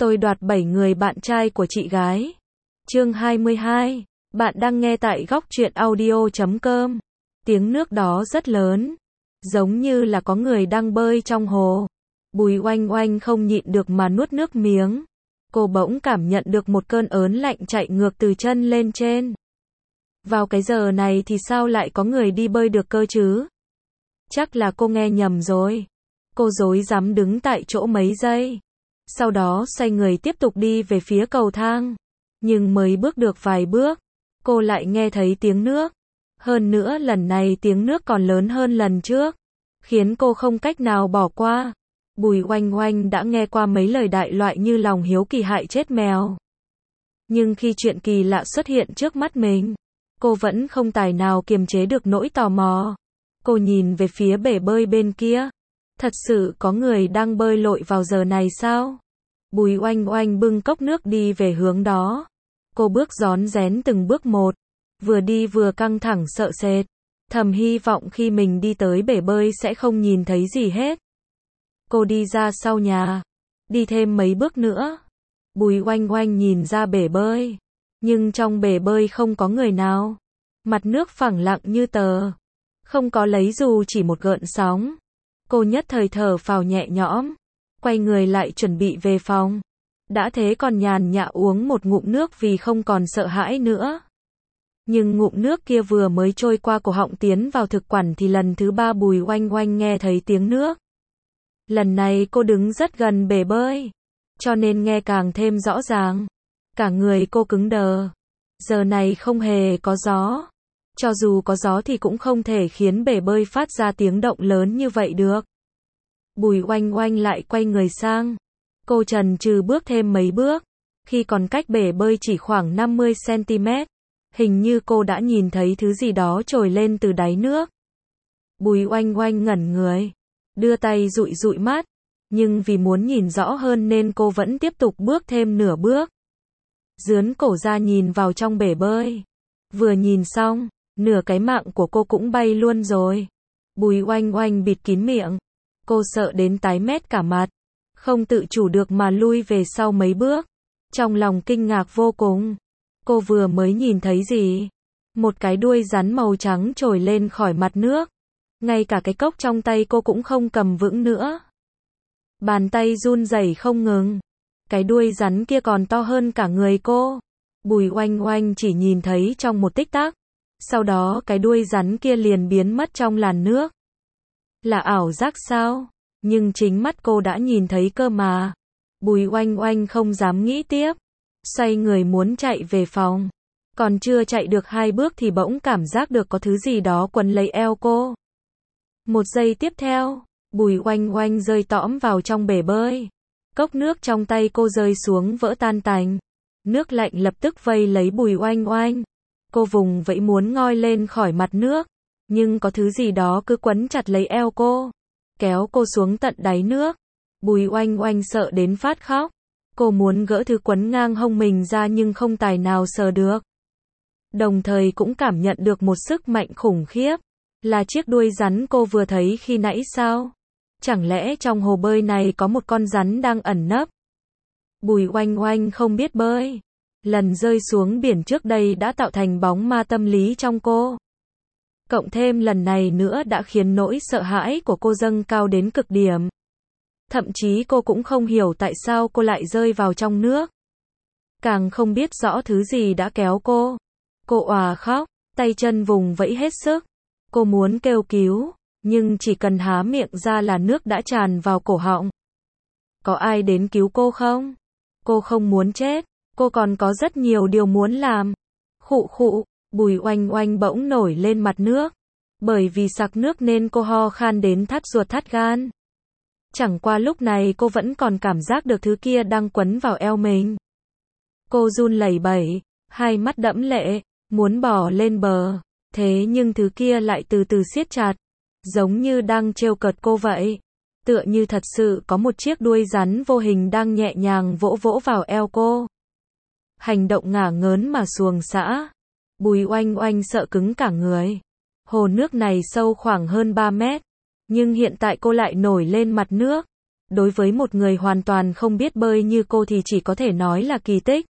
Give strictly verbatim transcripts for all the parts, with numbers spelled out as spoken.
Tôi đoạt bảy người bạn trai của chị gái. Chương hai mươi hai. Bạn đang nghe tại góc truyện audio chấm com. Tiếng nước đó rất lớn, giống như là có người đang bơi trong hồ. Bùi Oanh Oanh không nhịn được mà nuốt nước miếng. Cô bỗng cảm nhận được một cơn ớn lạnh chạy ngược từ chân lên trên. Vào cái giờ này thì sao lại có người đi bơi được cơ chứ? Chắc là cô nghe nhầm rồi. Cô rối rắm đứng tại chỗ mấy giây. Sau đó xoay người tiếp tục đi về phía cầu thang. Nhưng mới bước được vài bước, cô lại nghe thấy tiếng nước. Hơn nữa lần này tiếng nước còn lớn hơn lần trước, khiến cô không cách nào bỏ qua. Bùi Oanh Oanh đã nghe qua mấy lời đại loại như lòng hiếu kỳ hại chết mèo. Nhưng khi chuyện kỳ lạ xuất hiện trước mắt mình, cô vẫn không tài nào kiềm chế được nỗi tò mò. Cô nhìn về phía bể bơi bên kia. Thật sự có người đang bơi lội vào giờ này sao? Bùi Oanh Oanh bưng cốc nước đi về hướng đó. Cô bước rón rén từng bước một, vừa đi vừa căng thẳng sợ sệt, thầm hy vọng khi mình đi tới bể bơi sẽ không nhìn thấy gì hết. Cô đi ra sau nhà, đi thêm mấy bước nữa. Bùi Oanh Oanh nhìn ra bể bơi, nhưng trong bể bơi không có người nào. Mặt nước phẳng lặng như tờ, không có lấy dù chỉ một gợn sóng. Cô nhất thời thở phào nhẹ nhõm, quay người lại chuẩn bị về phòng. Đã thế còn nhàn nhã uống một ngụm nước vì không còn sợ hãi nữa. Nhưng ngụm nước kia vừa mới trôi qua cổ họng tiến vào thực quản thì lần thứ ba Bùi Oanh Oanh nghe thấy tiếng nước. Lần này cô đứng rất gần bể bơi, cho nên nghe càng thêm rõ ràng. Cả người cô cứng đờ. Giờ này không hề có gió. Cho dù có gió thì cũng không thể khiến bể bơi phát ra tiếng động lớn như vậy được. Bùi Oanh Oanh lại quay người sang. Cô chần chừ bước thêm mấy bước. Khi còn cách bể bơi chỉ khoảng năm mươi xăng ti mét, hình như cô đã nhìn thấy thứ gì đó trồi lên từ đáy nước. Bùi Oanh Oanh ngẩn người, đưa tay dụi dụi mắt, nhưng vì muốn nhìn rõ hơn nên cô vẫn tiếp tục bước thêm nửa bước. Dướn cổ ra nhìn vào trong bể bơi. Vừa nhìn xong, nửa cái mạng của cô cũng bay luôn rồi. Bùi Oanh Oanh bịt kín miệng. Cô sợ đến tái mét cả mặt, không tự chủ được mà lui về sau mấy bước. Trong lòng kinh ngạc vô cùng. Cô vừa mới nhìn thấy gì? Một cái đuôi rắn màu trắng trồi lên khỏi mặt nước. Ngay cả cái cốc trong tay cô cũng không cầm vững nữa. Bàn tay run rẩy không ngừng. Cái đuôi rắn kia còn to hơn cả người cô. Bùi Oanh Oanh chỉ nhìn thấy trong một tích tắc. Sau đó cái đuôi rắn kia liền biến mất trong làn nước. Là ảo giác sao? Nhưng chính mắt cô đã nhìn thấy cơ mà. Bùi Oanh Oanh không dám nghĩ tiếp. Xoay người muốn chạy về phòng. Còn chưa chạy được hai bước thì bỗng cảm giác được có thứ gì đó quấn lấy eo cô. Một giây tiếp theo, Bùi Oanh Oanh rơi tõm vào trong bể bơi. Cốc nước trong tay cô rơi xuống vỡ tan tành. Nước lạnh lập tức vây lấy Bùi Oanh Oanh. Cô vùng vẫy muốn ngoi lên khỏi mặt nước. Nhưng có thứ gì đó cứ quấn chặt lấy eo cô, kéo cô xuống tận đáy nước. Bùi Oanh Oanh sợ đến phát khóc. Cô muốn gỡ thứ quấn ngang hông mình ra nhưng không tài nào sờ được. Đồng thời cũng cảm nhận được một sức mạnh khủng khiếp. Là chiếc đuôi rắn cô vừa thấy khi nãy sao? Chẳng lẽ trong hồ bơi này có một con rắn đang ẩn nấp? Bùi Oanh Oanh không biết bơi. Lần rơi xuống biển trước đây đã tạo thành bóng ma tâm lý trong cô. Cộng thêm lần này nữa đã khiến nỗi sợ hãi của cô dâng cao đến cực điểm. Thậm chí cô cũng không hiểu tại sao cô lại rơi vào trong nước. Càng không biết rõ thứ gì đã kéo cô. Cô òa khóc, tay chân vùng vẫy hết sức. Cô muốn kêu cứu, nhưng chỉ cần há miệng ra là nước đã tràn vào cổ họng. Có ai đến cứu cô không? Cô không muốn chết, cô còn có rất nhiều điều muốn làm. Khụ khụ, Bùi Oanh Oanh bỗng nổi lên mặt nước. Bởi vì sặc nước nên cô ho khan đến thắt ruột thắt gan. Chẳng qua lúc này cô vẫn còn cảm giác được thứ kia đang quấn vào eo mình. Cô run lẩy bẩy, hai mắt đẫm lệ, muốn bò lên bờ. Thế nhưng thứ kia lại từ từ siết chặt, giống như đang trêu cợt cô vậy. Tựa như thật sự có một chiếc đuôi rắn vô hình đang nhẹ nhàng vỗ vỗ vào eo cô. Hành động ngả ngớn mà xuồng xã. Bùi Oanh Oanh sợ cứng cả người. Hồ nước này sâu khoảng hơn ba mét. Nhưng hiện tại cô lại nổi lên mặt nước. đối với một người hoàn toàn không biết bơi như cô thì chỉ có thể nói là kỳ tích.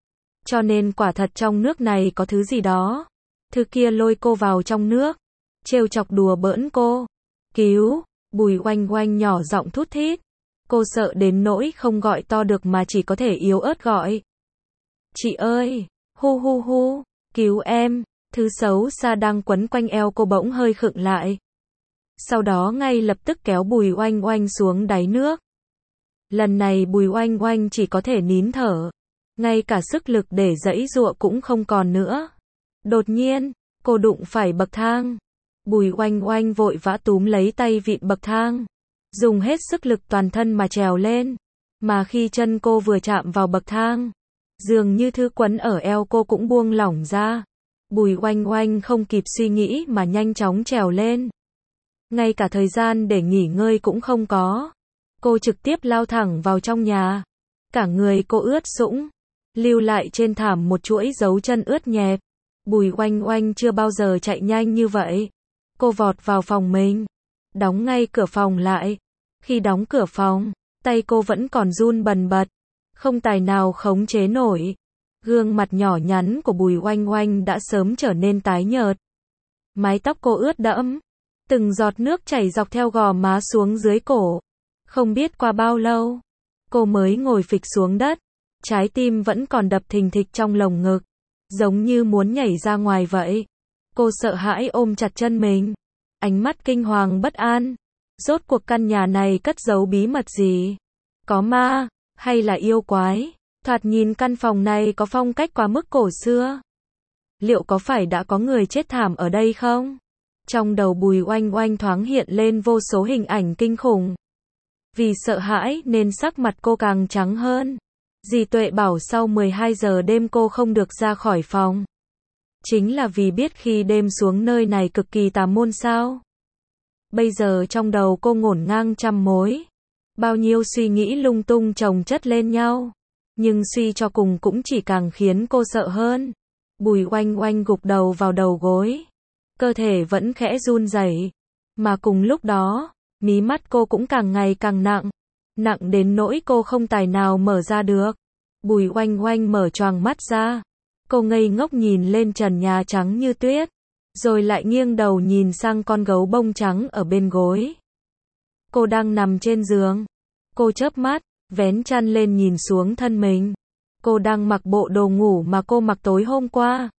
Cho nên quả thật trong nước này có thứ gì đó. Thứ kia lôi cô vào trong nước, trêu chọc đùa bỡn cô. Cứu, Bùi Oanh Oanh nhỏ giọng thút thít. Cô sợ đến nỗi không gọi to được mà chỉ có thể yếu ớt gọi. Chị ơi, hu hu hu, cứu em. Thứ xấu xa đang quấn quanh eo cô bỗng hơi khựng lại. Sau đó ngay lập tức kéo Bùi Oanh Oanh xuống đáy nước. Lần này Bùi Oanh Oanh chỉ có thể nín thở. Ngay cả sức lực để giãy giụa cũng không còn nữa. Đột nhiên, cô đụng phải bậc thang. Bùi Oanh Oanh vội vã túm lấy tay vịn bậc thang. Dùng hết sức lực toàn thân mà trèo lên. Mà khi chân cô vừa chạm vào bậc thang, dường như thứ quấn ở eo cô cũng buông lỏng ra. Bùi Oanh Oanh không kịp suy nghĩ mà nhanh chóng trèo lên. Ngay cả thời gian để nghỉ ngơi cũng không có. Cô trực tiếp lao thẳng vào trong nhà. Cả người cô ướt sũng, lưu lại trên thảm một chuỗi dấu chân ướt nhẹp. Bùi Oanh Oanh chưa bao giờ chạy nhanh như vậy. Cô vọt vào phòng mình, đóng ngay cửa phòng lại. Khi đóng cửa phòng, tay cô vẫn còn run bần bật, không tài nào khống chế nổi. Gương mặt nhỏ nhắn của Bùi Oanh Oanh đã sớm trở nên tái nhợt. Mái tóc cô ướt đẫm, từng giọt nước chảy dọc theo gò má xuống dưới cổ. Không biết qua bao lâu, cô mới ngồi phịch xuống đất. Trái tim vẫn còn đập thình thịch trong lồng ngực, giống như muốn nhảy ra ngoài vậy. Cô sợ hãi ôm chặt chân mình, ánh mắt kinh hoàng bất an. Rốt cuộc căn nhà này cất giấu bí mật gì? Có ma, hay là yêu quái? Thoạt nhìn căn phòng này có phong cách quá mức cổ xưa. Liệu có phải đã có người chết thảm ở đây không? Trong đầu Bùi Oanh Oanh thoáng hiện lên vô số hình ảnh kinh khủng. Vì sợ hãi nên sắc mặt cô càng trắng hơn. Dì Tuệ bảo sau mười hai giờ đêm cô không được ra khỏi phòng. Chính là vì biết khi đêm xuống nơi này cực kỳ tà môn sao? Bây giờ trong đầu cô ngổn ngang trăm mối. Bao nhiêu suy nghĩ lung tung chồng chất lên nhau. Nhưng suy cho cùng cũng chỉ càng khiến cô sợ hơn. Bùi Oanh Oanh gục đầu vào đầu gối. Cơ thể vẫn khẽ run rẩy. Mà cùng lúc đó, mí mắt cô cũng càng ngày càng nặng. Nặng đến nỗi cô không tài nào mở ra được. Bùi Oanh Oanh mở choàng mắt ra. Cô ngây ngốc nhìn lên trần nhà trắng như tuyết. Rồi lại nghiêng đầu nhìn sang con gấu bông trắng ở bên gối. Cô đang nằm trên giường. Cô chớp mắt, vén chăn lên nhìn xuống thân mình. Cô đang mặc bộ đồ ngủ mà cô mặc tối hôm qua.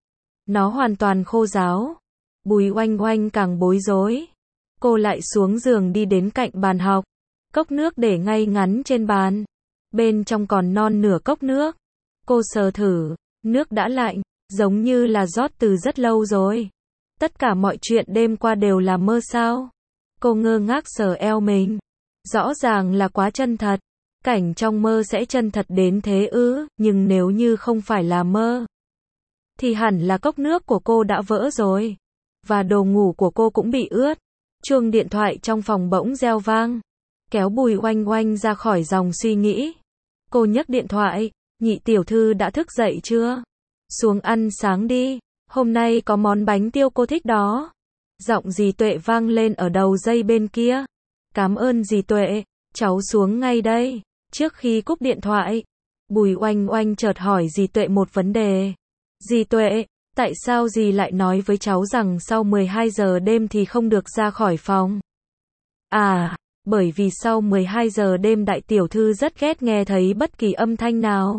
Nó hoàn toàn khô ráo. Bùi Oanh Oanh càng bối rối. Cô lại xuống giường đi đến cạnh bàn học. Cốc nước để ngay ngắn trên bàn. Bên trong còn non nửa cốc nước. Cô sờ thử, nước đã lạnh, giống như là rót từ rất lâu rồi. Tất cả mọi chuyện đêm qua đều là mơ sao? Cô ngơ ngác sờ eo mình. Rõ ràng là quá chân thật. Cảnh trong mơ sẽ chân thật đến thế ư? Nhưng nếu như không phải là mơ, thì hẳn là cốc nước của cô đã vỡ rồi. Và đồ ngủ của cô cũng bị ướt. Chuông điện thoại trong phòng bỗng reo vang. Kéo Bùi Oanh Oanh ra khỏi dòng suy nghĩ. Cô nhấc điện thoại. Nhị tiểu thư đã thức dậy chưa? Xuống ăn sáng đi. Hôm nay có món bánh tiêu cô thích đó. Giọng dì Tuệ vang lên ở đầu dây bên kia. Cảm ơn dì Tuệ. Cháu xuống ngay đây. Trước khi cúp điện thoại, Bùi Oanh Oanh chợt hỏi dì Tuệ một vấn đề. Dì Tuệ, tại sao dì lại nói với cháu rằng sau mười hai giờ đêm thì không được ra khỏi phòng? À, bởi vì sau mười hai giờ đêm đại tiểu thư rất ghét nghe thấy bất kỳ âm thanh nào.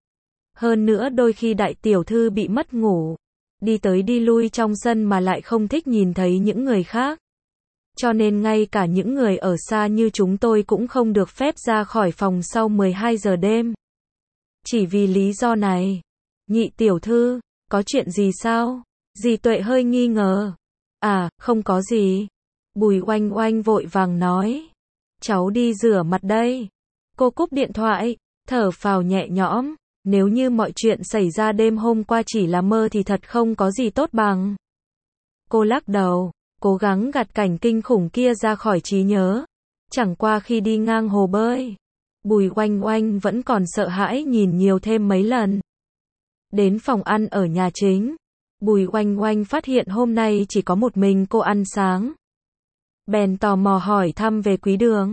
Hơn nữa đôi khi đại tiểu thư bị mất ngủ, đi tới đi lui trong sân mà lại không thích nhìn thấy những người khác. Cho nên ngay cả những người ở xa như chúng tôi cũng không được phép ra khỏi phòng sau mười hai giờ đêm. Chỉ vì lý do này. Nhị tiểu thư, có chuyện gì sao? Dì Tuệ hơi nghi ngờ. À, không có gì. Bùi Oanh Oanh vội vàng nói. Cháu đi rửa mặt đây. Cô cúp điện thoại, thở phào nhẹ nhõm. Nếu như mọi chuyện xảy ra đêm hôm qua chỉ là mơ thì thật không có gì tốt bằng. Cô lắc đầu, cố gắng gạt cảnh kinh khủng kia ra khỏi trí nhớ. Chẳng qua khi đi ngang hồ bơi, Bùi Oanh Oanh vẫn còn sợ hãi nhìn nhiều thêm mấy lần. Đến phòng ăn ở nhà chính, Bùi Oanh Oanh phát hiện hôm nay chỉ có một mình cô ăn sáng. Bèn tò mò hỏi thăm về Quý Đường.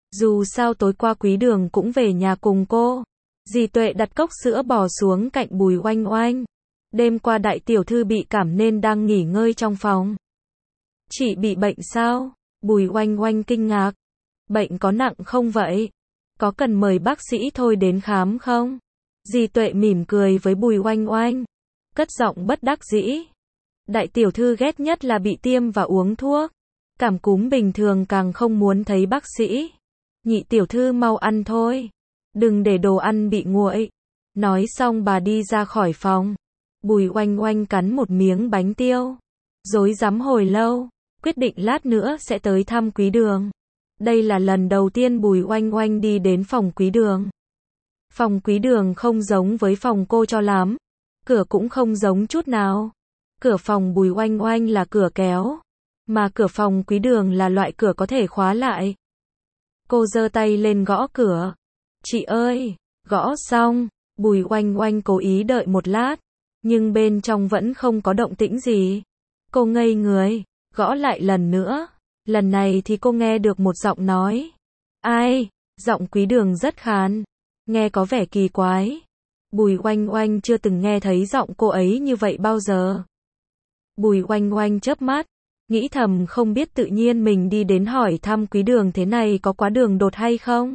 Dù sao tối qua Quý Đường cũng về nhà cùng cô. Dì Tuệ đặt cốc sữa bò xuống cạnh Bùi Oanh Oanh. Đêm qua đại tiểu thư bị cảm nên đang nghỉ ngơi trong phòng. Chị bị bệnh sao? Bùi Oanh Oanh kinh ngạc. Bệnh có nặng không vậy? Có cần mời bác sĩ thôi đến khám không? Dì Tuệ mỉm cười với Bùi Oanh Oanh. Cất giọng bất đắc dĩ. Đại tiểu thư ghét nhất là bị tiêm và uống thuốc. Cảm cúm bình thường càng không muốn thấy bác sĩ. Nhị tiểu thư mau ăn thôi. Đừng để đồ ăn bị nguội. Nói xong bà đi ra khỏi phòng. Bùi Oanh Oanh cắn một miếng bánh tiêu. Rối rắm hồi lâu. Quyết định lát nữa sẽ tới thăm Quý Đường. Đây là lần đầu tiên Bùi Oanh Oanh đi đến phòng Quý Đường. Phòng Quý Đường không giống với phòng cô cho lắm. Cửa cũng không giống chút nào. Cửa phòng Bùi Oanh Oanh là cửa kéo. Mà cửa phòng Quý Đường là loại cửa có thể khóa lại. Cô giơ tay lên gõ cửa. Chị ơi, gõ xong. Bùi Oanh Oanh cố ý đợi một lát. Nhưng bên trong vẫn không có động tĩnh gì. Cô ngây người, gõ lại lần nữa. Lần này thì cô nghe được một giọng nói. Ai? Giọng Quý Đường rất khàn. Nghe có vẻ kỳ quái. Bùi Oanh Oanh chưa từng nghe thấy giọng cô ấy như vậy bao giờ. Bùi Oanh Oanh chớp mắt. Nghĩ thầm không biết tự nhiên mình đi đến hỏi thăm Quý Đường thế này có quá đường đột hay không.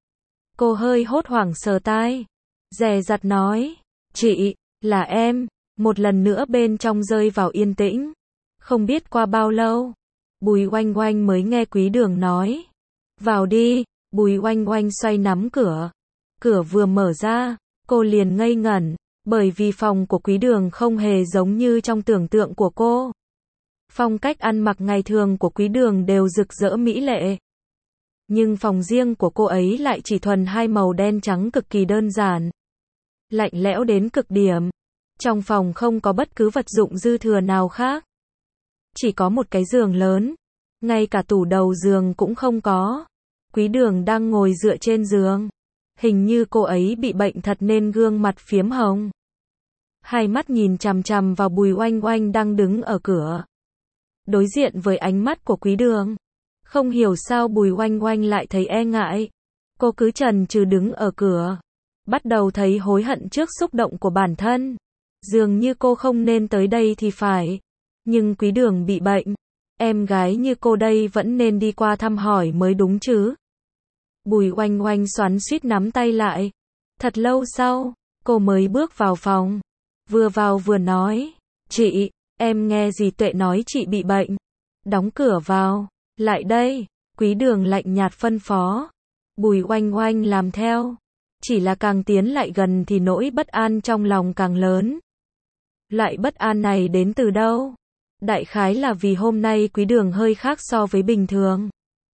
Cô hơi hốt hoảng sờ tai. Dè dặt nói. Chị, là em. Một lần nữa bên trong rơi vào yên tĩnh. Không biết qua bao lâu. Bùi Oanh Oanh mới nghe Quý Đường nói. Vào đi. Bùi Oanh Oanh xoay nắm cửa. Cửa vừa mở ra. Cô liền ngây ngẩn. Bởi vì phòng của Quý Đường không hề giống như trong tưởng tượng của cô. Phong cách ăn mặc ngày thường của Quý Đường đều rực rỡ mỹ lệ. Nhưng phòng riêng của cô ấy lại chỉ thuần hai màu đen trắng cực kỳ đơn giản. Lạnh lẽo đến cực điểm. Trong phòng không có bất cứ vật dụng dư thừa nào khác. Chỉ có một cái giường lớn. Ngay cả tủ đầu giường cũng không có. Quý Đường đang ngồi dựa trên giường. Hình như cô ấy bị bệnh thật nên gương mặt phiếm hồng. Hai mắt nhìn chằm chằm vào Bùi Oanh Oanh đang đứng ở cửa. Đối diện với ánh mắt của Quý Đường. Không hiểu sao Bùi Oanh Oanh lại thấy e ngại. Cô cứ chần chừ đứng ở cửa. Bắt đầu thấy hối hận trước xúc động của bản thân. Dường như cô không nên tới đây thì phải. Nhưng Quý Đường bị bệnh. Em gái như cô đây vẫn nên đi qua thăm hỏi mới đúng chứ. Bùi Oanh Oanh xoắn xuýt nắm tay lại. Thật lâu sau, cô mới bước vào phòng. Vừa vào vừa nói. Chị, em nghe dì Tuệ nói chị bị bệnh. Đóng cửa vào. Lại đây. Quý Đường lạnh nhạt phân phó. Bùi Oanh Oanh làm theo. Chỉ là càng tiến lại gần thì nỗi bất an trong lòng càng lớn. Loại bất an này đến từ đâu? Đại khái là vì hôm nay Quý Đường hơi khác so với bình thường.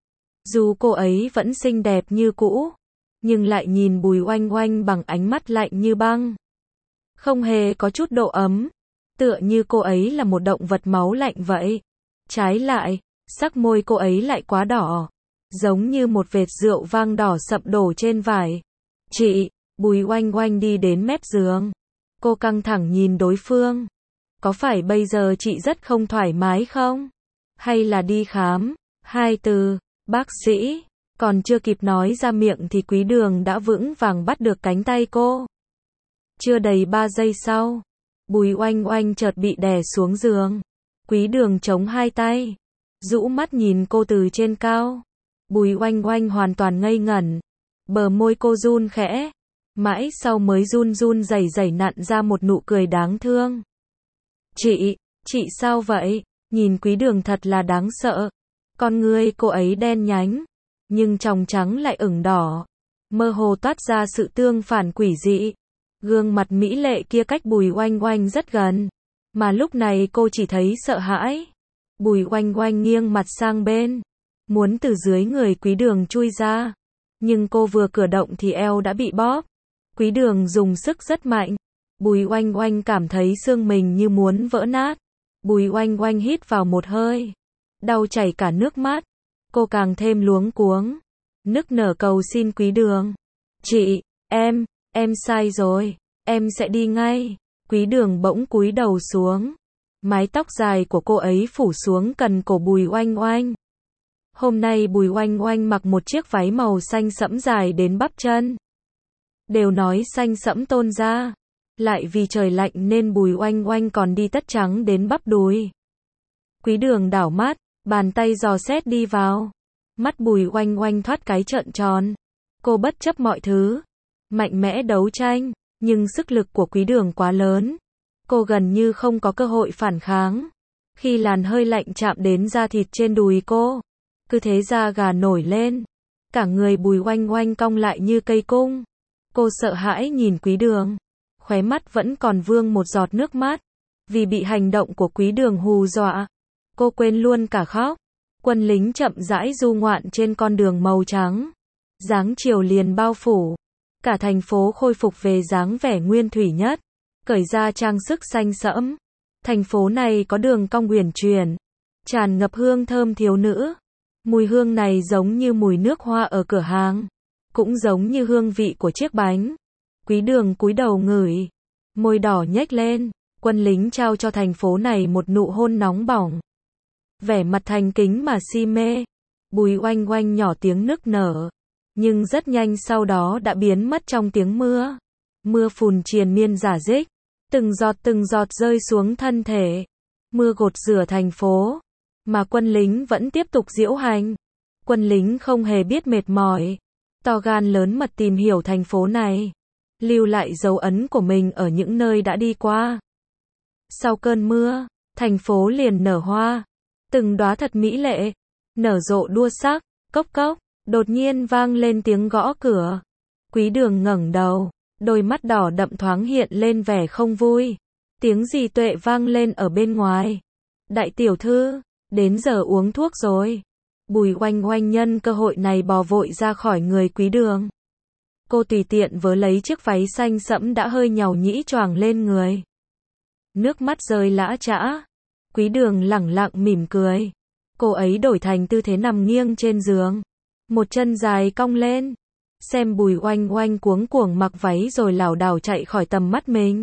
Dù cô ấy vẫn xinh đẹp như cũ, nhưng lại nhìn Bùi Oanh Oanh bằng ánh mắt lạnh như băng. Không hề có chút độ ấm, tựa như cô ấy là một động vật máu lạnh vậy. Trái lại, sắc môi cô ấy lại quá đỏ, giống như một vệt rượu vang đỏ sậm đổ trên vải. Chị, Bùi Oanh Oanh đi đến mép giường. Cô căng thẳng nhìn đối phương. Có phải bây giờ chị rất không thoải mái không? Hay là đi khám? Hai từ, bác sĩ. Còn chưa kịp nói ra miệng thì Quý Đường đã vững vàng bắt được cánh tay cô. Chưa đầy ba giây sau, Bùi Oanh Oanh chợt bị đè xuống giường. Quý Đường chống hai tay, rũ mắt nhìn cô từ trên cao. Bùi Oanh Oanh hoàn toàn ngây ngẩn. Bờ môi cô run khẽ. Mãi sau mới run run rẩy rẩy nặn ra một nụ cười đáng thương. Chị, chị sao vậy? Nhìn Quý Đường thật là đáng sợ. Con ngươi cô ấy đen nhánh, nhưng tròng trắng lại ửng đỏ. Mơ hồ toát ra sự tương phản quỷ dị. Gương mặt mỹ lệ kia cách Bùi Oanh Oanh rất gần. Mà lúc này cô chỉ thấy sợ hãi. Bùi Oanh Oanh nghiêng mặt sang bên. Muốn từ dưới người Quý Đường chui ra. Nhưng cô vừa cử động thì eo đã bị bóp. Quý Đường dùng sức rất mạnh. Bùi Oanh Oanh cảm thấy xương mình như muốn vỡ nát. Bùi Oanh Oanh hít vào một hơi. Đau chảy cả nước mắt. Cô càng thêm luống cuống. Nức nở cầu xin Quý Đường. Chị, em, em sai rồi. Em sẽ đi ngay. Quý Đường bỗng cúi đầu xuống. Mái tóc dài của cô ấy phủ xuống cần cổ Bùi Oanh Oanh. Hôm nay Bùi Oanh Oanh mặc một chiếc váy màu xanh sẫm dài đến bắp chân. Đều nói xanh sẫm tôn da. Lại vì trời lạnh nên Bùi Oanh Oanh còn đi tất trắng đến bắp đùi. Quý Đường đảo mắt, bàn tay dò xét đi vào. Mắt Bùi Oanh Oanh thoát cái trợn tròn. Cô bất chấp mọi thứ, mạnh mẽ đấu tranh, nhưng sức lực của Quý Đường quá lớn. Cô gần như không có cơ hội phản kháng. Khi làn hơi lạnh chạm đến da thịt trên đùi cô, cứ thế da gà nổi lên. Cả người Bùi Oanh Oanh cong lại như cây cung. Cô sợ hãi nhìn Quý Đường. Khóe mắt vẫn còn vương một giọt nước mắt. Vì bị hành động của Quý Đường hù dọa, cô quên luôn cả khóc. Quân lính chậm rãi du ngoạn trên con đường màu trắng. Dáng chiều liền bao phủ. Cả thành phố khôi phục về dáng vẻ nguyên thủy nhất. Cởi ra trang sức xanh sẫm. Thành phố này có đường cong uyển chuyển, tràn ngập hương thơm thiếu nữ. Mùi hương này giống như mùi nước hoa ở cửa hàng, cũng giống như hương vị của chiếc bánh. Quý Đường cúi đầu ngửi, môi đỏ nhếch lên. Quân lính trao cho thành phố này một nụ hôn nóng bỏng. Vẻ mặt thành kính mà si mê. Bùi Oanh Oanh nhỏ tiếng nức nở, nhưng rất nhanh sau đó đã biến mất trong tiếng mưa. Mưa phùn triền miên rả rích, từng giọt từng giọt rơi xuống thân thể. Mưa gột rửa thành phố, mà quân lính vẫn tiếp tục diễu hành. Quân lính không hề biết mệt mỏi, to gan lớn mật tìm hiểu thành phố này, lưu lại dấu ấn của mình ở những nơi đã đi qua. Sau cơn mưa, thành phố liền nở hoa, từng đóa thật mỹ lệ, nở rộ đua sắc. Cốc cốc, đột nhiên vang lên tiếng gõ cửa. Quý Đường ngẩng đầu, đôi mắt đỏ đậm thoáng hiện lên vẻ không vui. Tiếng Dì Tuệ vang lên ở bên ngoài. Đại tiểu thư, đến giờ uống thuốc rồi. Bùi Oanh Oanh nhân cơ hội này bò vội ra khỏi người Quý Đường. Cô tùy tiện vớ lấy chiếc váy xanh sẫm đã hơi nhàu nhĩ choàng lên người. Nước mắt rơi lã chã. Quý Đường lẳng lặng mỉm cười. Cô ấy đổi thành tư thế nằm nghiêng trên giường, một chân dài cong lên. Xem Bùi Oanh Oanh cuống cuồng mặc váy rồi lảo đảo chạy khỏi tầm mắt mình.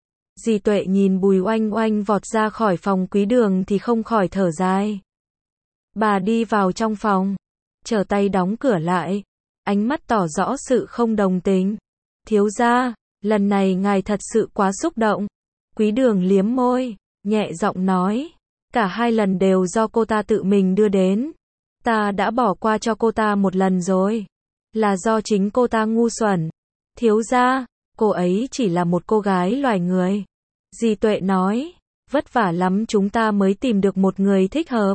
Dì Tuệ nhìn Bùi Oanh Oanh vọt ra khỏi phòng Quý Đường thì không khỏi thở dài. Bà đi vào trong phòng, trở tay đóng cửa lại, ánh mắt tỏ rõ sự không đồng tình. Thiếu gia, lần này ngài thật sự quá xúc động. Quý Đường liếm môi, nhẹ giọng nói. Cả hai lần đều do cô ta tự mình đưa đến. Ta đã bỏ qua cho cô ta một lần rồi. Là do chính cô ta ngu xuẩn. Thiếu gia, cô ấy chỉ là một cô gái loài người. Dì Tuệ nói, vất vả lắm chúng ta mới tìm được một người thích hợp.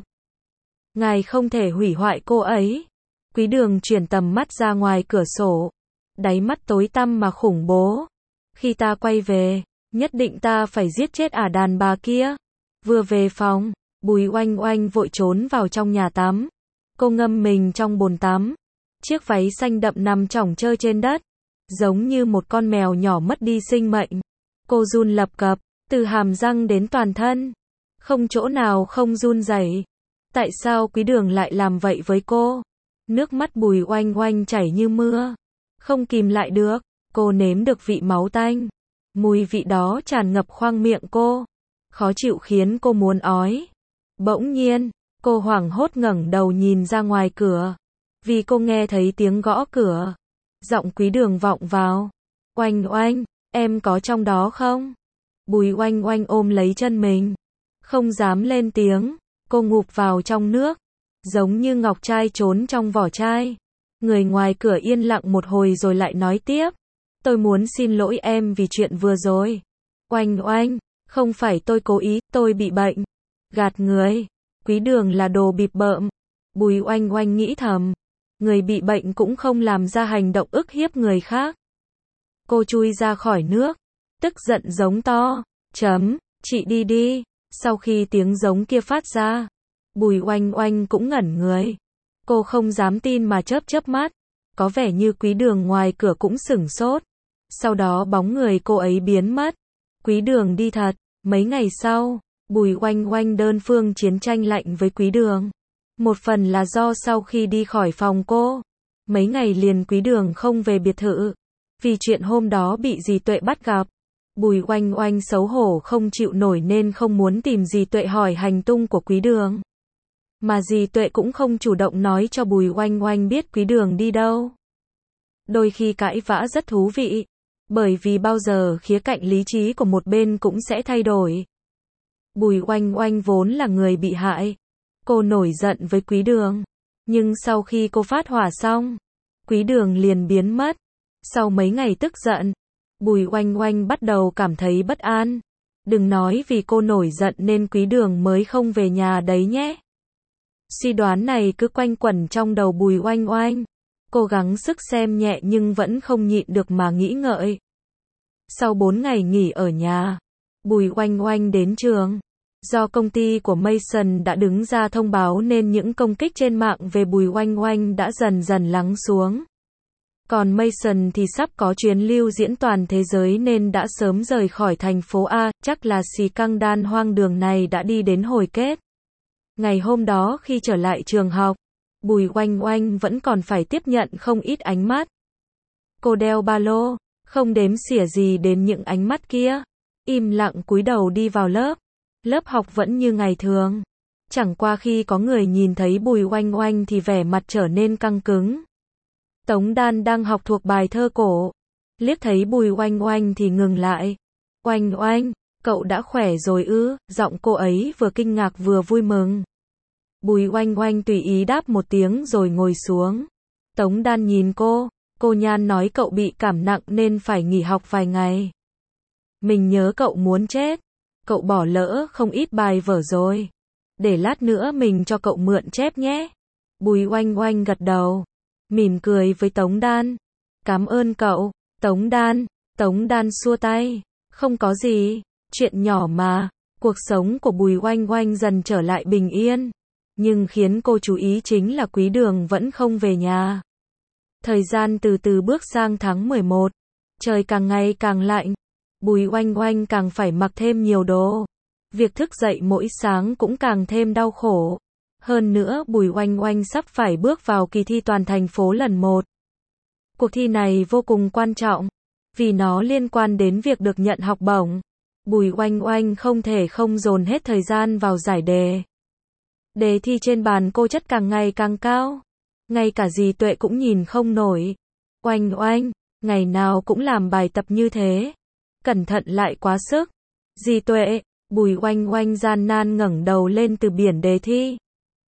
Ngài không thể hủy hoại cô ấy. Quý Đường chuyển tầm mắt ra ngoài cửa sổ. Đáy mắt tối tăm mà khủng bố. Khi ta quay về, nhất định ta phải giết chết ả đàn bà kia. Vừa về phòng, Bùi Oanh Oanh vội trốn vào trong nhà tắm. Cô ngâm mình trong bồn tắm. Chiếc váy xanh đậm nằm chỏng trơ trên đất, giống như một con mèo nhỏ mất đi sinh mệnh. Cô run lập cập, từ hàm răng đến toàn thân. Không chỗ nào không run rẩy. Tại sao Quý Đường lại làm vậy với cô? Nước mắt Bùi Oanh Oanh chảy như mưa. Không kìm lại được, cô nếm được vị máu tanh. Mùi vị đó tràn ngập khoang miệng cô. Khó chịu khiến cô muốn ói. Bỗng nhiên, cô hoảng hốt ngẩng đầu nhìn ra ngoài cửa. Vì cô nghe thấy tiếng gõ cửa. Giọng Quý Đường vọng vào. Oanh Oanh, em có trong đó không? Bùi Oanh Oanh ôm lấy chân mình. Không dám lên tiếng. Cô ngụp vào trong nước. Giống như ngọc trai trốn trong vỏ chai. Người ngoài cửa yên lặng một hồi rồi lại nói tiếp. Tôi muốn xin lỗi em vì chuyện vừa rồi. Oanh Oanh, không phải tôi cố ý, tôi bị bệnh. Gạt người. Quý Đường là đồ bịp bợm. Bùi Oanh Oanh nghĩ thầm. Người bị bệnh cũng không làm ra hành động ức hiếp người khác. Cô chui ra khỏi nước. Tức giận giống to. Chấm, chị đi đi. Sau khi tiếng giống kia phát ra, Bùi Oanh Oanh cũng ngẩn người. Cô không dám tin mà chớp chớp mắt. Có vẻ như Quý Đường ngoài cửa cũng sửng sốt. Sau đó bóng người cô ấy biến mất. Quý Đường đi thật. Mấy ngày sau, Bùi Oanh Oanh đơn phương chiến tranh lạnh với Quý Đường. Một phần là do sau khi đi khỏi phòng cô, mấy ngày liền Quý Đường không về biệt thự. Vì chuyện hôm đó bị dì Tuệ bắt gặp. Bùi Oanh Oanh xấu hổ không chịu nổi nên không muốn tìm dì Tuệ hỏi hành tung của Quý Đường. Mà dì Tuệ cũng không chủ động nói cho Bùi Oanh Oanh biết Quý Đường đi đâu. Đôi khi cãi vã rất thú vị, bởi vì bao giờ khía cạnh lý trí của một bên cũng sẽ thay đổi. Bùi Oanh Oanh vốn là người bị hại. Cô nổi giận với Quý Đường. Nhưng sau khi cô phát hỏa xong, Quý Đường liền biến mất. Sau mấy ngày tức giận, Bùi Oanh Oanh bắt đầu cảm thấy bất an. Đừng nói vì cô nổi giận nên Quý Đường mới không về nhà đấy nhé. Suy đoán này cứ quanh quẩn trong đầu Bùi Oanh Oanh. Cô gắng sức xem nhẹ nhưng vẫn không nhịn được mà nghĩ ngợi. Sau bốn ngày nghỉ ở nhà, Bùi Oanh Oanh đến trường. Do công ty của Mason đã đứng ra thông báo nên những công kích trên mạng về Bùi Oanh Oanh đã dần dần lắng xuống. Còn Mason thì sắp có chuyến lưu diễn toàn thế giới nên đã sớm rời khỏi thành phố A, chắc là xì căng đan hoang đường này đã đi đến hồi kết. Ngày hôm đó khi trở lại trường học, Bùi Oanh Oanh vẫn còn phải tiếp nhận không ít ánh mắt. Cô đeo ba lô, không đếm xỉa gì đến những ánh mắt kia. Im lặng cúi đầu đi vào lớp. Lớp học vẫn như ngày thường. Chẳng qua khi có người nhìn thấy Bùi Oanh Oanh thì vẻ mặt trở nên căng cứng. Tống Đan đang học thuộc bài thơ cổ. Liếc thấy Bùi Oanh Oanh thì ngừng lại. Oanh Oanh, cậu đã khỏe rồi ư? Giọng cô ấy vừa kinh ngạc vừa vui mừng. Bùi Oanh Oanh tùy ý đáp một tiếng rồi ngồi xuống. Tống Đan nhìn cô. Cô Nhan nói cậu bị cảm nặng nên phải nghỉ học vài ngày. Mình nhớ cậu muốn chết. Cậu bỏ lỡ không ít bài vở rồi. Để lát nữa mình cho cậu mượn chép nhé. Bùi Oanh Oanh gật đầu. Mỉm cười với Tống Đan. Cảm ơn cậu. Tống Đan. Tống Đan xua tay. Không có gì. Chuyện nhỏ mà. Cuộc sống của Bùi Oanh Oanh dần trở lại bình yên. Nhưng khiến cô chú ý chính là Quý Đường vẫn không về nhà. Thời gian từ từ bước sang tháng mười một. Trời càng ngày càng lạnh. Bùi Oanh Oanh càng phải mặc thêm nhiều đồ. Việc thức dậy mỗi sáng cũng càng thêm đau khổ. Hơn nữa Bùi Oanh Oanh sắp phải bước vào kỳ thi toàn thành phố lần một. Cuộc thi này vô cùng quan trọng. Vì nó liên quan đến việc được nhận học bổng. Bùi Oanh Oanh không thể không dồn hết thời gian vào giải đề. Đề thi trên bàn cô chất càng ngày càng cao. Ngay cả dì Tuệ cũng nhìn không nổi. Oanh Oanh, ngày nào cũng làm bài tập như thế. Cẩn thận lại quá sức. Dì Tuệ, Bùi Oanh Oanh gian nan ngẩng đầu lên từ biển đề thi.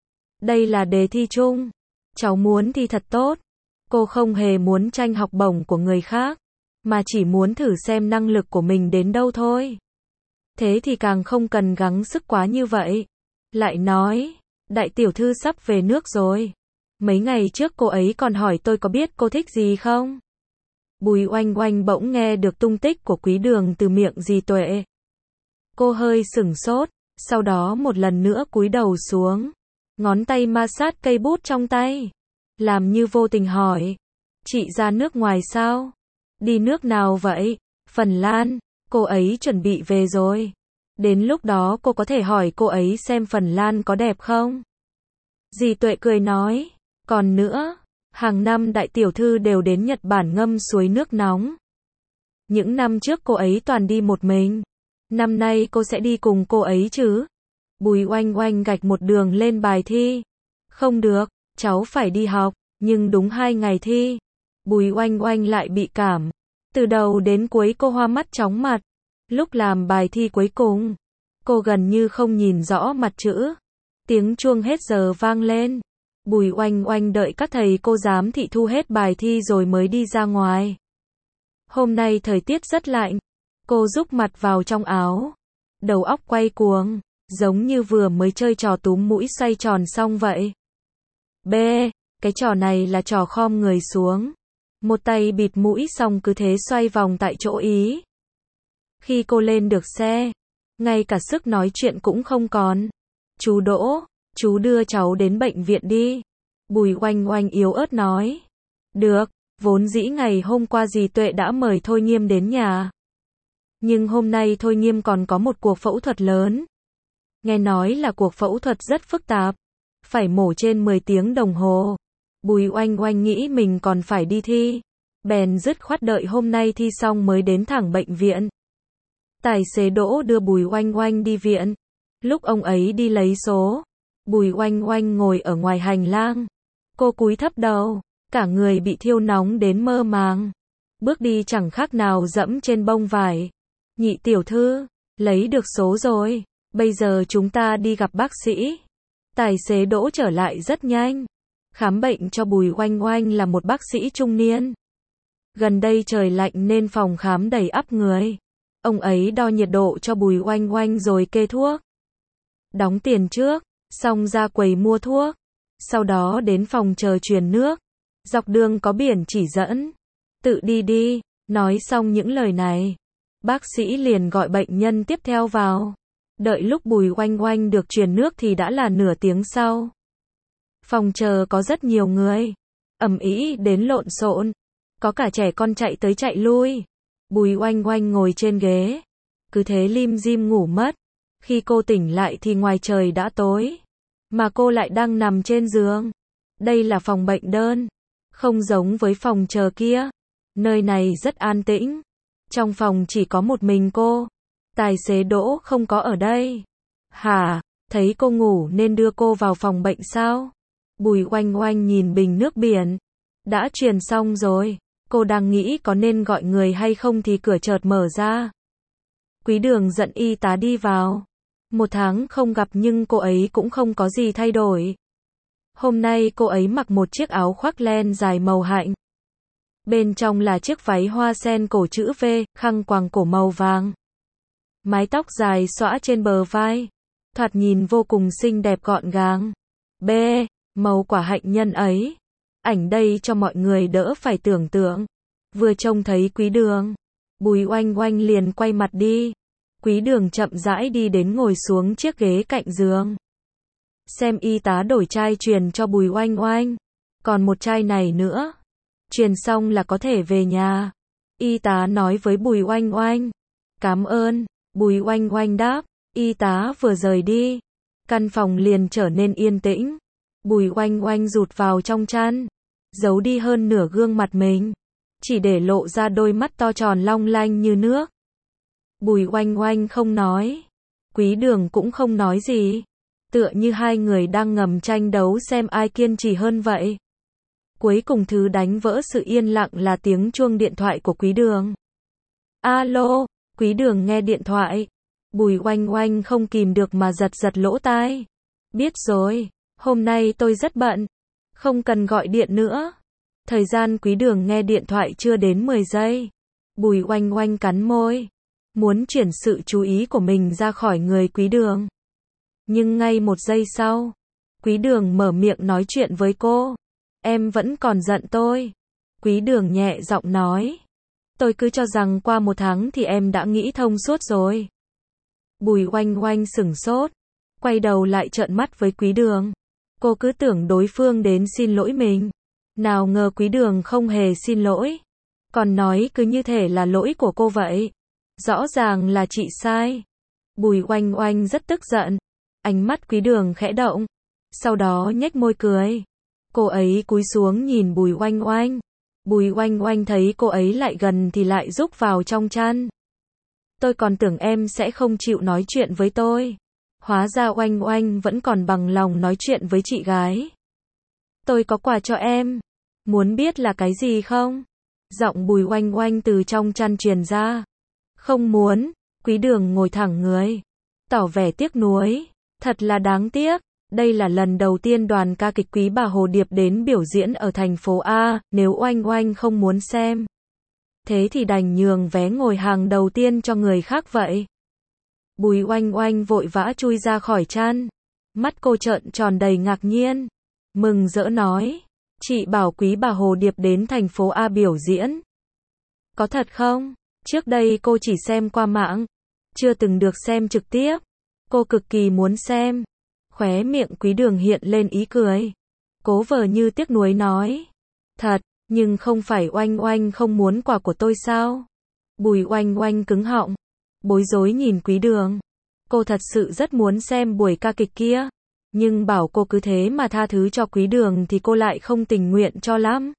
Đây là đề thi chung. Cháu muốn thi thật tốt. Cô không hề muốn tranh học bổng của người khác, mà chỉ muốn thử xem năng lực của mình đến đâu thôi. Thế thì càng không cần gắng sức quá như vậy. Lại nói, đại tiểu thư sắp về nước rồi. Mấy ngày trước cô ấy còn hỏi tôi có biết cô thích gì không? Bùi Oanh Oanh bỗng nghe được tung tích của Quý Đường từ miệng dì Tuệ. Cô hơi sửng sốt, sau đó một lần nữa cúi đầu xuống. Ngón tay ma sát cây bút trong tay. Làm như vô tình hỏi. Chị ra nước ngoài sao? Đi nước nào vậy? Phần Lan. Cô ấy chuẩn bị về rồi. Đến lúc đó cô có thể hỏi cô ấy xem Phần Lan có đẹp không? Dì Tuệ cười nói. Còn nữa, hàng năm đại tiểu thư đều đến Nhật Bản ngâm suối nước nóng. Những năm trước cô ấy toàn đi một mình. Năm nay cô sẽ đi cùng cô ấy chứ? Bùi Oanh Oanh gạch một đường lên bài thi. Không được, cháu phải đi học. Nhưng đúng hai ngày thi, Bùi Oanh Oanh lại bị cảm. Từ đầu đến cuối cô hoa mắt chóng mặt. Lúc làm bài thi cuối cùng, cô gần như không nhìn rõ mặt chữ. Tiếng chuông hết giờ vang lên. Bùi Oanh Oanh đợi các thầy cô giám thị thu hết bài thi rồi mới đi ra ngoài. Hôm nay thời tiết rất lạnh. Cô rúc mặt vào trong áo. Đầu óc quay cuồng, giống như vừa mới chơi trò túm mũi xoay tròn xong vậy. B. Cái trò này là trò khom người xuống. Một tay bịt mũi xong cứ thế xoay vòng tại chỗ ý. Khi cô lên được xe, ngay cả sức nói chuyện cũng không còn. Chú Đỗ, chú đưa cháu đến bệnh viện đi. Bùi Oanh Oanh yếu ớt nói. Được, vốn dĩ ngày hôm qua dì Tuệ đã mời Thôi Nghiêm đến nhà. Nhưng hôm nay Thôi Nghiêm còn có một cuộc phẫu thuật lớn. Nghe nói là cuộc phẫu thuật rất phức tạp. Phải mổ trên mười tiếng đồng hồ. Bùi Oanh Oanh nghĩ mình còn phải đi thi. Bèn dứt khoát đợi hôm nay thi xong mới đến thẳng bệnh viện. Tài xế Đỗ đưa Bùi Oanh Oanh đi viện. Lúc ông ấy đi lấy số, Bùi Oanh Oanh ngồi ở ngoài hành lang. Cô cúi thấp đầu, cả người bị thiêu nóng đến mơ màng. Bước đi chẳng khác nào dẫm trên bông vải. Nhị tiểu thư, lấy được số rồi. Bây giờ chúng ta đi gặp bác sĩ. Tài xế Đỗ trở lại rất nhanh. Khám bệnh cho Bùi Oanh Oanh là một bác sĩ trung niên. Gần đây trời lạnh nên phòng khám đầy ắp người. Ông ấy đo nhiệt độ cho Bùi Oanh Oanh rồi kê thuốc. Đóng tiền trước, xong ra quầy mua thuốc. Sau đó đến phòng chờ truyền nước. Dọc đường có biển chỉ dẫn. Tự đi đi, nói xong những lời này. Bác sĩ liền gọi bệnh nhân tiếp theo vào. Đợi lúc Bùi Oanh Oanh được truyền nước thì đã là nửa tiếng sau. Phòng chờ có rất nhiều người. Ầm ĩ đến lộn xộn. Có cả trẻ con chạy tới chạy lui. Bùi Oanh Oanh ngồi trên ghế. Cứ thế lim dim ngủ mất. Khi cô tỉnh lại thì ngoài trời đã tối. Mà cô lại đang nằm trên giường. Đây là phòng bệnh đơn. Không giống với phòng chờ kia. Nơi này rất an tĩnh. Trong phòng chỉ có một mình cô. Tài xế Đỗ không có ở đây. Hả, thấy cô ngủ nên đưa cô vào phòng bệnh sao? Bùi Oanh Oanh nhìn bình nước biển. Đã truyền xong rồi. Cô đang nghĩ có nên gọi người hay không thì cửa chợt mở ra. Quý Đường dẫn y tá đi vào. Một tháng không gặp nhưng cô ấy cũng không có gì thay đổi. Hôm nay cô ấy mặc một chiếc áo khoác len dài màu hạnh. Bên trong là chiếc váy hoa sen cổ chữ V, khăn quàng cổ màu vàng. Mái tóc dài xõa trên bờ vai. Thoạt nhìn vô cùng xinh đẹp gọn gàng. B, màu quả hạnh nhân ấy. Ảnh đây cho mọi người đỡ phải tưởng tượng. Vừa trông thấy Quý Đường, Bùi Oanh Oanh liền quay mặt đi. Quý Đường chậm rãi đi đến ngồi xuống chiếc ghế cạnh giường. Xem y tá đổi chai truyền cho Bùi Oanh Oanh. Còn một chai này nữa. Truyền xong là có thể về nhà. Y tá nói với Bùi Oanh Oanh. Cảm ơn. Bùi Oanh Oanh đáp. Y tá vừa rời đi. Căn phòng liền trở nên yên tĩnh. Bùi Oanh Oanh rụt vào trong chăn. Giấu đi hơn nửa gương mặt mình. Chỉ để lộ ra đôi mắt to tròn long lanh như nước. Bùi Oanh Oanh không nói. Quý Đường cũng không nói gì. Tựa như hai người đang ngầm tranh đấu xem ai kiên trì hơn vậy. Cuối cùng thứ đánh vỡ sự yên lặng là tiếng chuông điện thoại của Quý Đường. Alo, Quý Đường nghe điện thoại. Bùi Oanh Oanh không kìm được mà giật giật lỗ tai. Biết rồi, hôm nay tôi rất bận. Không cần gọi điện nữa. Thời gian Quý Đường nghe điện thoại chưa đến mười giây. Bùi Oanh Oanh cắn môi. Muốn chuyển sự chú ý của mình ra khỏi người Quý Đường. Nhưng ngay một giây sau, Quý Đường mở miệng nói chuyện với cô. Em vẫn còn giận tôi. Quý Đường nhẹ giọng nói. Tôi cứ cho rằng qua một tháng thì em đã nghĩ thông suốt rồi. Bùi Oanh Oanh sửng sốt. Quay đầu lại trợn mắt với Quý Đường. Cô cứ tưởng đối phương đến xin lỗi mình. Nào ngờ Quý Đường không hề xin lỗi. Còn nói cứ như thể là lỗi của cô vậy. Rõ ràng là chị sai. Bùi Oanh Oanh rất tức giận. Ánh mắt Quý Đường khẽ động. Sau đó nhếch môi cười. Cô ấy cúi xuống nhìn Bùi Oanh Oanh. Bùi Oanh Oanh thấy cô ấy lại gần thì lại rúc vào trong chăn. Tôi còn tưởng em sẽ không chịu nói chuyện với tôi. Hóa ra Oanh Oanh vẫn còn bằng lòng nói chuyện với chị gái. Tôi có quà cho em. Muốn biết là cái gì không? Giọng Bùi Oanh Oanh từ trong chăn truyền ra. Không muốn. Quý Đường ngồi thẳng người. Tỏ vẻ tiếc nuối. Thật là đáng tiếc. Đây là lần đầu tiên đoàn ca kịch Quý Bà Hồ Điệp đến biểu diễn ở thành phố A, nếu Oanh Oanh không muốn xem. Thế thì đành nhường vé ngồi hàng đầu tiên cho người khác vậy. Bùi Oanh Oanh vội vã chui ra khỏi chăn. Mắt cô trợn tròn đầy ngạc nhiên. Mừng rỡ nói. Chị bảo Quý Bà Hồ Điệp đến thành phố A biểu diễn. Có thật không? Trước đây cô chỉ xem qua mạng. Chưa từng được xem trực tiếp. Cô cực kỳ muốn xem. Khóe miệng Quý Đường hiện lên ý cười. Cố vờ như tiếc nuối nói. Thật, nhưng không phải Oanh Oanh không muốn quà của tôi sao? Bùi Oanh Oanh cứng họng. Bối rối nhìn Quý Đường. Cô thật sự rất muốn xem buổi ca kịch kia. Nhưng bảo cô cứ thế mà tha thứ cho Quý Đường thì cô lại không tình nguyện cho lắm.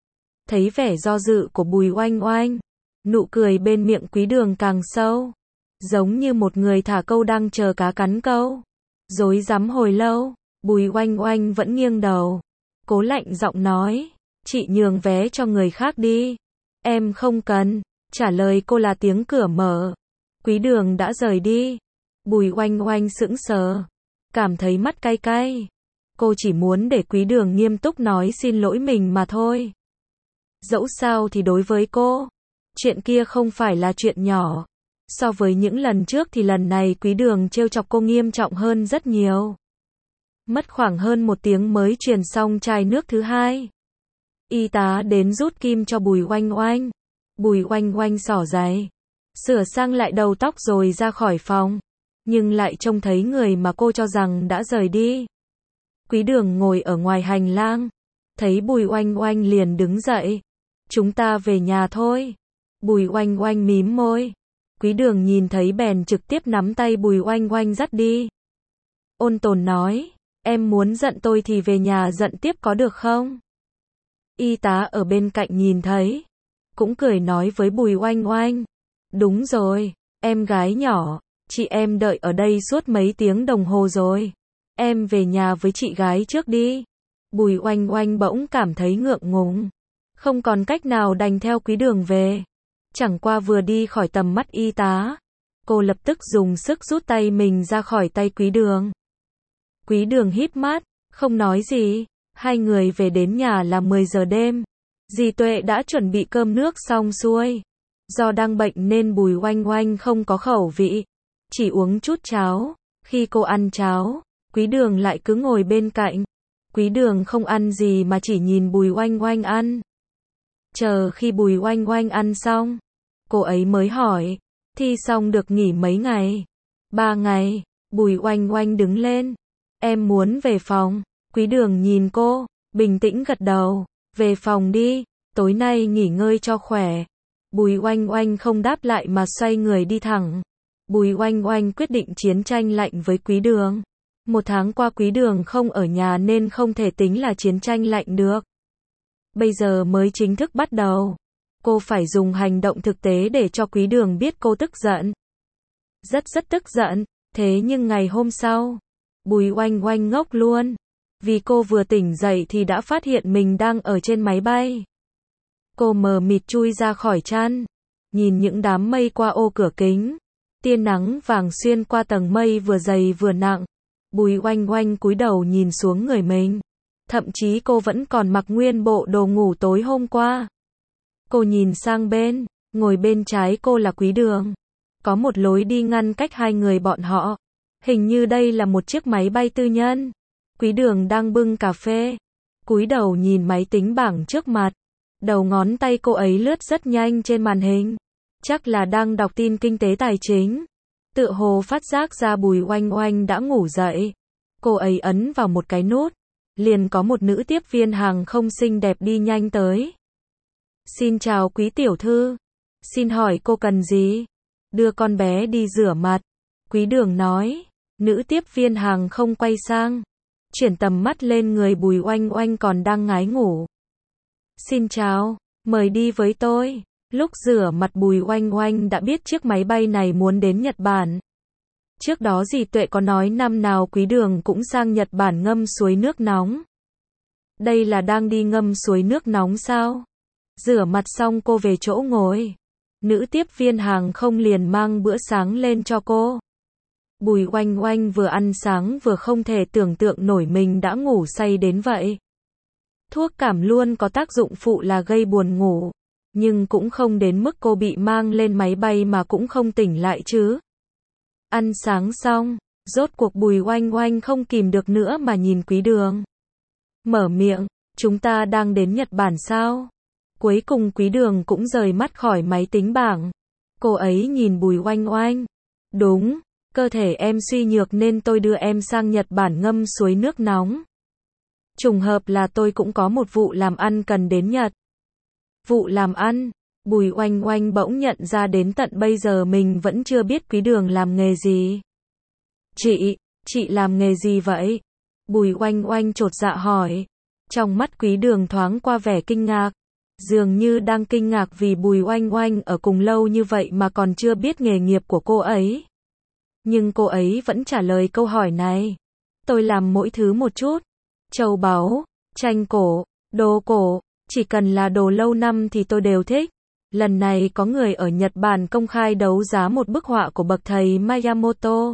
Thấy vẻ do dự của Bùi Oanh Oanh. Nụ cười bên miệng Quý Đường càng sâu. Giống như một người thả câu đang chờ cá cắn câu. Rối rắm hồi lâu. Bùi Oanh Oanh vẫn nghiêng đầu. Cố lạnh giọng nói, chị nhường vé cho người khác đi. Em không cần. Trả lời cô là tiếng cửa mở. Quý Đường đã rời đi. Bùi Oanh Oanh sững sờ, cảm thấy mắt cay cay. Cô chỉ muốn để Quý Đường nghiêm túc nói xin lỗi mình mà thôi. Dẫu sao thì đối với cô, chuyện kia không phải là chuyện nhỏ. So với những lần trước thì lần này Quý Đường trêu chọc cô nghiêm trọng hơn rất nhiều. Mất khoảng hơn một tiếng mới truyền xong chai nước thứ hai. Y tá đến rút kim cho Bùi Oanh Oanh. Bùi Oanh Oanh xỏ giày, sửa sang lại đầu tóc rồi ra khỏi phòng. Nhưng lại trông thấy người mà cô cho rằng đã rời đi. Quý Đường ngồi ở ngoài hành lang. Thấy Bùi Oanh Oanh liền đứng dậy. Chúng ta về nhà thôi. Bùi Oanh Oanh mím môi. Quý Đường nhìn thấy bèn trực tiếp nắm tay Bùi Oanh Oanh dắt đi. Ôn tồn nói, em muốn giận tôi thì về nhà giận tiếp có được không? Y tá ở bên cạnh nhìn thấy, cũng cười nói với Bùi Oanh Oanh. Đúng rồi, em gái nhỏ, chị em đợi ở đây suốt mấy tiếng đồng hồ rồi. Em về nhà với chị gái trước đi. Bùi Oanh Oanh bỗng cảm thấy ngượng ngùng. Không còn cách nào đành theo Quý Đường về. Chẳng qua vừa đi khỏi tầm mắt y tá, cô lập tức dùng sức rút tay mình ra khỏi tay Quý Đường. Quý Đường híp mắt, không nói gì. Hai người về đến nhà là mười giờ đêm. Dì Tuệ đã chuẩn bị cơm nước xong xuôi. Do đang bệnh nên Bùi Oanh Oanh không có khẩu vị, chỉ uống chút cháo. Khi cô ăn cháo, Quý Đường lại cứ ngồi bên cạnh. Quý Đường không ăn gì mà chỉ nhìn Bùi Oanh Oanh ăn. Chờ khi Bùi Oanh Oanh ăn xong, cô ấy mới hỏi, thi xong được nghỉ mấy ngày? Ba ngày. Bùi Oanh Oanh đứng lên. Em muốn về phòng. Quý Đường nhìn cô, bình tĩnh gật đầu. Về phòng đi, tối nay nghỉ ngơi cho khỏe. Bùi Oanh Oanh không đáp lại mà xoay người đi thẳng. Bùi Oanh Oanh quyết định chiến tranh lạnh với Quý Đường. Một tháng qua Quý Đường không ở nhà nên không thể tính là chiến tranh lạnh được. Bây giờ mới chính thức bắt đầu. Cô phải dùng hành động thực tế để cho Quý Đường biết cô tức giận. Rất rất tức giận. Thế nhưng ngày hôm sau, Bùi Oanh Oanh ngốc luôn. Vì cô vừa tỉnh dậy thì đã phát hiện mình đang ở trên máy bay. Cô mờ mịt chui ra khỏi chăn, nhìn những đám mây qua ô cửa kính. Tia nắng vàng xuyên qua tầng mây vừa dày vừa nặng. Bùi Oanh Oanh cúi đầu nhìn xuống người mình. Thậm chí cô vẫn còn mặc nguyên bộ đồ ngủ tối hôm qua. Cô nhìn sang bên, ngồi bên trái cô là Quý Đường. Có một lối đi ngăn cách hai người bọn họ. Hình như đây là một chiếc máy bay tư nhân. Quý Đường đang bưng cà phê, cúi đầu nhìn máy tính bảng trước mặt. Đầu ngón tay cô ấy lướt rất nhanh trên màn hình. Chắc là đang đọc tin kinh tế tài chính. Tựa hồ phát giác ra Bùi Oanh Oanh đã ngủ dậy. Cô ấy ấn vào một cái nút. Liền có một nữ tiếp viên hàng không xinh đẹp đi nhanh tới. Xin chào Quý tiểu thư. Xin hỏi cô cần gì? Đưa con bé đi rửa mặt. Quý Đường nói. Nữ tiếp viên hàng không quay sang, chuyển tầm mắt lên người Bùi Oanh Oanh còn đang ngái ngủ. Xin chào, mời đi với tôi. Lúc rửa mặt Bùi Oanh Oanh đã biết chiếc máy bay này muốn đến Nhật Bản. Trước đó dì Tuệ có nói năm nào Quý Đường cũng sang Nhật Bản ngâm suối nước nóng. Đây là đang đi ngâm suối nước nóng sao? Rửa mặt xong cô về chỗ ngồi. Nữ tiếp viên hàng không liền mang bữa sáng lên cho cô. Bùi Oanh Oanh vừa ăn sáng vừa không thể tưởng tượng nổi mình đã ngủ say đến vậy. Thuốc cảm luôn có tác dụng phụ là gây buồn ngủ, nhưng cũng không đến mức cô bị mang lên máy bay mà cũng không tỉnh lại chứ. Ăn sáng xong, rốt cuộc Bùi Oanh Oanh không kìm được nữa mà nhìn Quý Đường. Mở miệng, chúng ta đang đến Nhật Bản sao? Cuối cùng Quý Đường cũng rời mắt khỏi máy tính bảng. Cô ấy nhìn Bùi Oanh Oanh. Đúng, cơ thể em suy nhược nên tôi đưa em sang Nhật Bản ngâm suối nước nóng. Trùng hợp là tôi cũng có một vụ làm ăn cần đến Nhật. Vụ làm ăn? Bùi Oanh Oanh bỗng nhận ra đến tận bây giờ mình vẫn chưa biết Quý Đường làm nghề gì. Chị, chị làm nghề gì vậy? Bùi Oanh Oanh chột dạ hỏi. Trong mắt Quý Đường thoáng qua vẻ kinh ngạc. Dường như đang kinh ngạc vì Bùi Oanh Oanh ở cùng lâu như vậy mà còn chưa biết nghề nghiệp của cô ấy. Nhưng cô ấy vẫn trả lời câu hỏi này. Tôi làm mỗi thứ một chút. Châu báu, tranh cổ, đồ cổ, chỉ cần là đồ lâu năm thì tôi đều thích. Lần này có người ở Nhật Bản công khai đấu giá một bức họa của bậc thầy Miyamoto.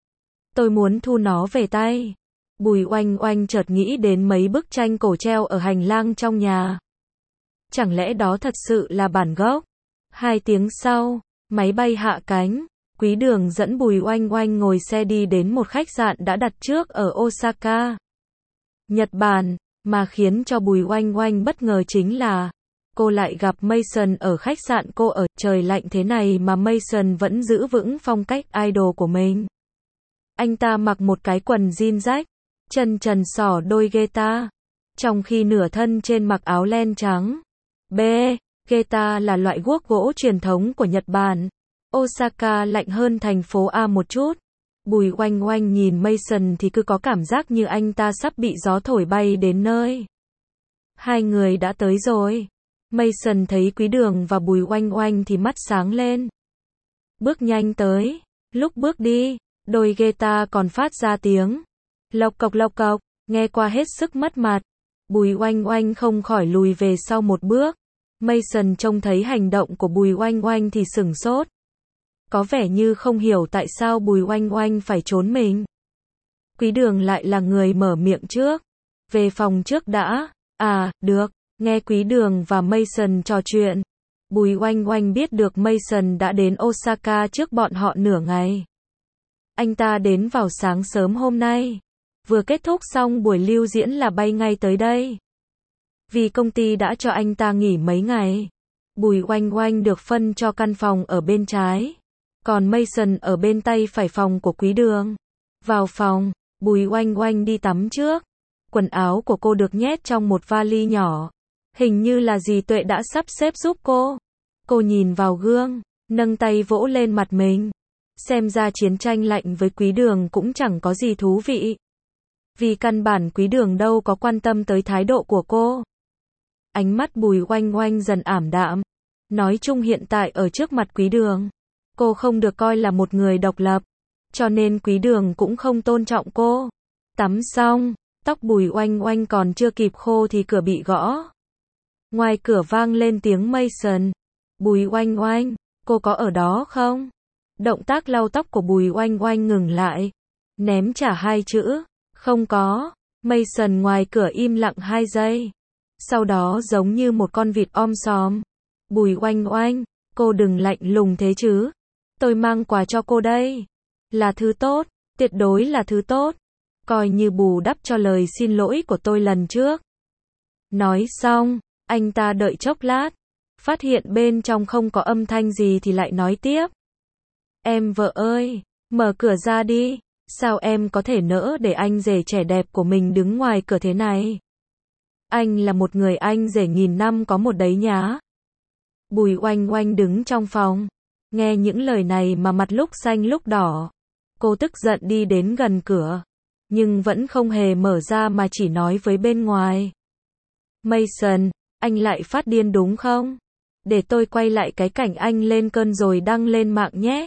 Tôi muốn thu nó về tay. Bùi Oanh Oanh chợt nghĩ đến mấy bức tranh cổ treo ở hành lang trong nhà. Chẳng lẽ đó thật sự là bản gốc? Hai tiếng sau, máy bay hạ cánh. Quý Đường dẫn Bùi Oanh Oanh ngồi xe đi đến một khách sạn đã đặt trước ở Osaka, Nhật Bản. Mà khiến cho Bùi Oanh Oanh bất ngờ chính là cô lại gặp Mason ở khách sạn cô ở. Trời lạnh thế này mà Mason vẫn giữ vững phong cách idol của mình. Anh ta mặc một cái quần jean rách, chân trần xỏ đôi guitar, trong khi nửa thân trên mặc áo len trắng. B. Guitar là loại guốc gỗ truyền thống của Nhật Bản. Osaka lạnh hơn thành phố A một chút. Bùi Oanh Oanh nhìn Mason thì cứ có cảm giác như anh ta sắp bị gió thổi bay đến nơi. Hai người đã tới rồi. Mason thấy Quý Đường và Bùi Oanh Oanh thì mắt sáng lên. Bước nhanh tới. Lúc bước đi, đôi guitar còn phát ra tiếng lộc cộc lộc cộc, nghe qua hết sức mất mặt. Bùi Oanh Oanh không khỏi lùi về sau một bước. Mason trông thấy hành động của Bùi Oanh Oanh thì sửng sốt. Có vẻ như không hiểu tại sao Bùi Oanh Oanh phải trốn mình. Quý Đường lại là người mở miệng trước. Về phòng trước đã. À, được. Nghe Quý Đường và Mason trò chuyện, Bùi Oanh Oanh biết được Mason đã đến Osaka trước bọn họ nửa ngày. Anh ta đến vào sáng sớm hôm nay. Vừa kết thúc xong buổi lưu diễn là bay ngay tới đây. Vì công ty đã cho anh ta nghỉ mấy ngày. Bùi Oanh Oanh được phân cho căn phòng ở bên trái. Còn Mason ở bên tay phải phòng của Quý Đường. Vào phòng, Bùi Oanh Oanh đi tắm trước. Quần áo của cô được nhét trong một vali nhỏ. Hình như là dì Tuệ đã sắp xếp giúp cô. Cô nhìn vào gương, nâng tay vỗ lên mặt mình. Xem ra chiến tranh lạnh với Quý Đường cũng chẳng có gì thú vị. Vì căn bản Quý Đường đâu có quan tâm tới thái độ của cô. Ánh mắt Bùi Oanh Oanh dần ảm đạm. Nói chung hiện tại ở trước mặt Quý Đường, cô không được coi là một người độc lập. Cho nên Quý Đường cũng không tôn trọng cô. Tắm xong, tóc Bùi Oanh Oanh còn chưa kịp khô thì cửa bị gõ. Ngoài cửa vang lên tiếng Mason. Bùi Oanh Oanh, cô có ở đó không? Động tác lau tóc của Bùi Oanh Oanh ngừng lại. Ném trả hai chữ. Không có. Mason ngoài cửa im lặng hai giây. Sau đó giống như một con vịt om sòm. Bùi Oanh Oanh, cô đừng lạnh lùng thế chứ. Tôi mang quà cho cô đây. Là thứ tốt, tuyệt đối là thứ tốt. Coi như bù đắp cho lời xin lỗi của tôi lần trước. Nói xong, anh ta đợi chốc lát. Phát hiện bên trong không có âm thanh gì thì lại nói tiếp. Em vợ ơi, mở cửa ra đi. Sao em có thể nỡ để anh rể trẻ đẹp của mình đứng ngoài cửa thế này? Anh là một người anh rể nghìn năm có một đấy nhá. Bùi Oanh Oanh đứng trong phòng. Nghe những lời này mà mặt lúc xanh lúc đỏ. Cô tức giận đi đến gần cửa. Nhưng vẫn không hề mở ra mà chỉ nói với bên ngoài. Mason, anh lại phát điên đúng không? Để tôi quay lại cái cảnh anh lên cơn rồi đăng lên mạng nhé.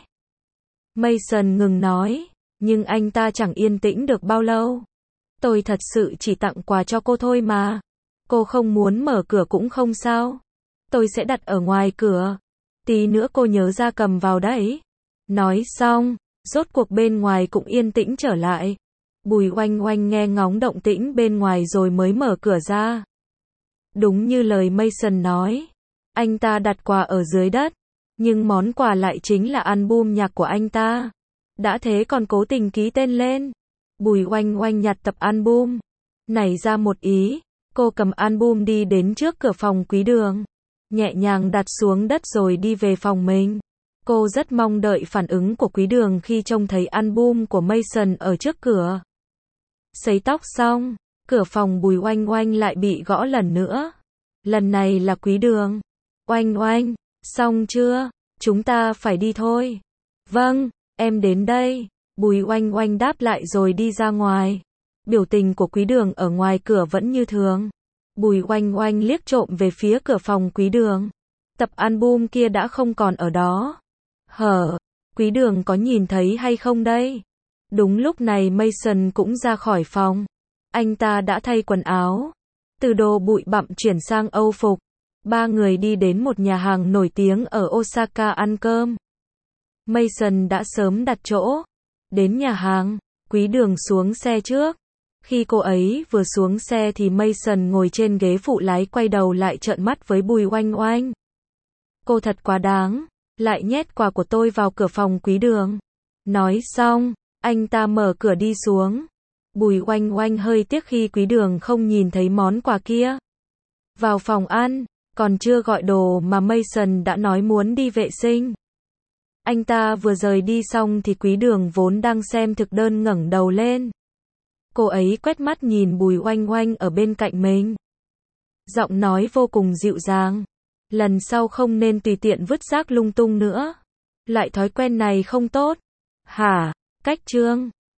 Mason ngừng nói. Nhưng anh ta chẳng yên tĩnh được bao lâu. Tôi thật sự chỉ tặng quà cho cô thôi mà. Cô không muốn mở cửa cũng không sao. Tôi sẽ đặt ở ngoài cửa. Tí nữa cô nhớ ra cầm vào đấy. Nói xong, rốt cuộc bên ngoài cũng yên tĩnh trở lại. Bùi Oanh Oanh nghe ngóng động tĩnh bên ngoài rồi mới mở cửa ra. Đúng như lời Mason nói. Anh ta đặt quà ở dưới đất. Nhưng món quà lại chính là album nhạc của anh ta. Đã thế còn cố tình ký tên lên. Bùi Oanh Oanh nhặt tập album. Nảy ra một ý. Cô cầm album đi đến trước cửa phòng Quý Đường. Nhẹ nhàng đặt xuống đất rồi đi về phòng mình. Cô rất mong đợi phản ứng của Quý Đường khi trông thấy album của Mason ở trước cửa. Sấy tóc xong, cửa phòng Bùi Oanh Oanh lại bị gõ lần nữa. Lần này là Quý Đường. Oanh Oanh, xong chưa? Chúng ta phải đi thôi. Vâng, em đến đây. Bùi Oanh Oanh đáp lại rồi đi ra ngoài. Biểu tình của Quý Đường ở ngoài cửa vẫn như thường. Bùi Oanh Oanh liếc trộm về phía cửa phòng Quý Đường. Tập album kia đã không còn ở đó. Hở, Quý Đường có nhìn thấy hay không đây? Đúng lúc này Mason cũng ra khỏi phòng. Anh ta đã thay quần áo, từ đồ bụi bặm chuyển sang âu phục. Ba người đi đến một nhà hàng nổi tiếng ở Osaka ăn cơm. Mason đã sớm đặt chỗ. Đến nhà hàng, Quý Đường xuống xe trước. Khi cô ấy vừa xuống xe thì Mason ngồi trên ghế phụ lái quay đầu lại trợn mắt với Bùi Oanh Oanh. Cô thật quá đáng, lại nhét quà của tôi vào cửa phòng Quý Đường. Nói xong, anh ta mở cửa đi xuống. Bùi Oanh Oanh hơi tiếc khi Quý Đường không nhìn thấy món quà kia. Vào phòng ăn, còn chưa gọi đồ mà Mason đã nói muốn đi vệ sinh. Anh ta vừa rời đi xong thì Quý Đường vốn đang xem thực đơn ngẩng đầu lên. Cô ấy quét mắt nhìn Bùi Oanh Oanh ở bên cạnh mình. Giọng nói vô cùng dịu dàng. Lần sau không nên tùy tiện vứt rác lung tung nữa. Loại thói quen này không tốt. Hả? Cách Trương.